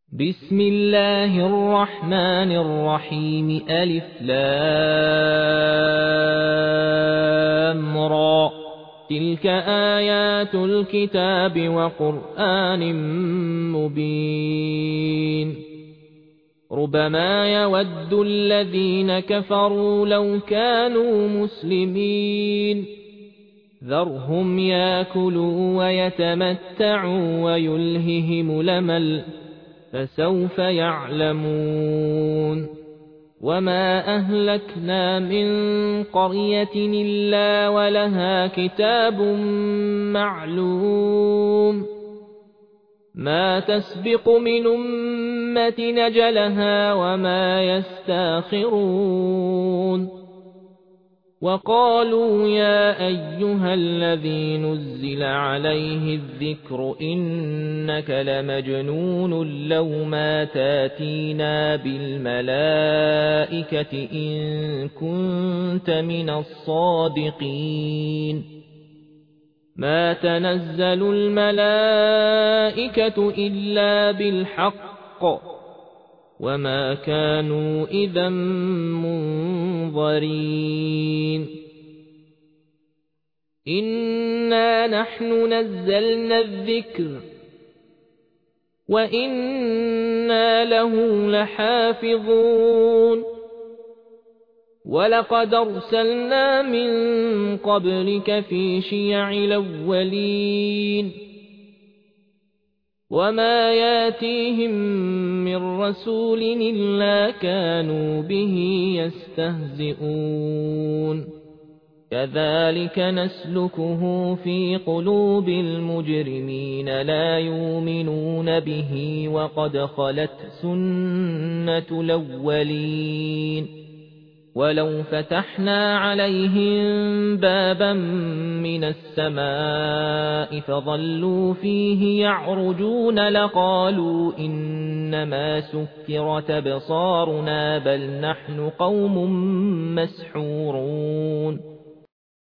بسم الله الرحمن الرحيم ألف لام را تلك آيات الكتاب وقرآن مبين ربما يود الذين كفروا لو كانوا مسلمين ذرهم ياكلوا ويتمتعوا ويلههم الأمل فسوف يعلمون وما أهلكنا من قرية إلا ولها كتاب معلوم ما تسبق من أمة نجلها وما يستاخرون وقالوا يا أيها الذي نزل عليه الذكر إنك لمجنون لو ما تاتينا بالملائكة إن كنت من الصادقين ما تنزل الملائكة إلا بالحق وما كانوا إذا منظرين إنا نحن نزلنا الذكر وإنا له لحافظون ولقد أرسلنا من قبلك في شيع الأولين وما ياتيهم من رسول إلا كانوا به يستهزئون كذلك نسلكه في قلوب المجرمين لا يؤمنون به وقد خلت سنة الأولين ولو فتحنا عليهم بابا من السماء فظلوا فيه يعرجون لقالوا إنما سكرت أبصارنا بل نحن قوم مسحورون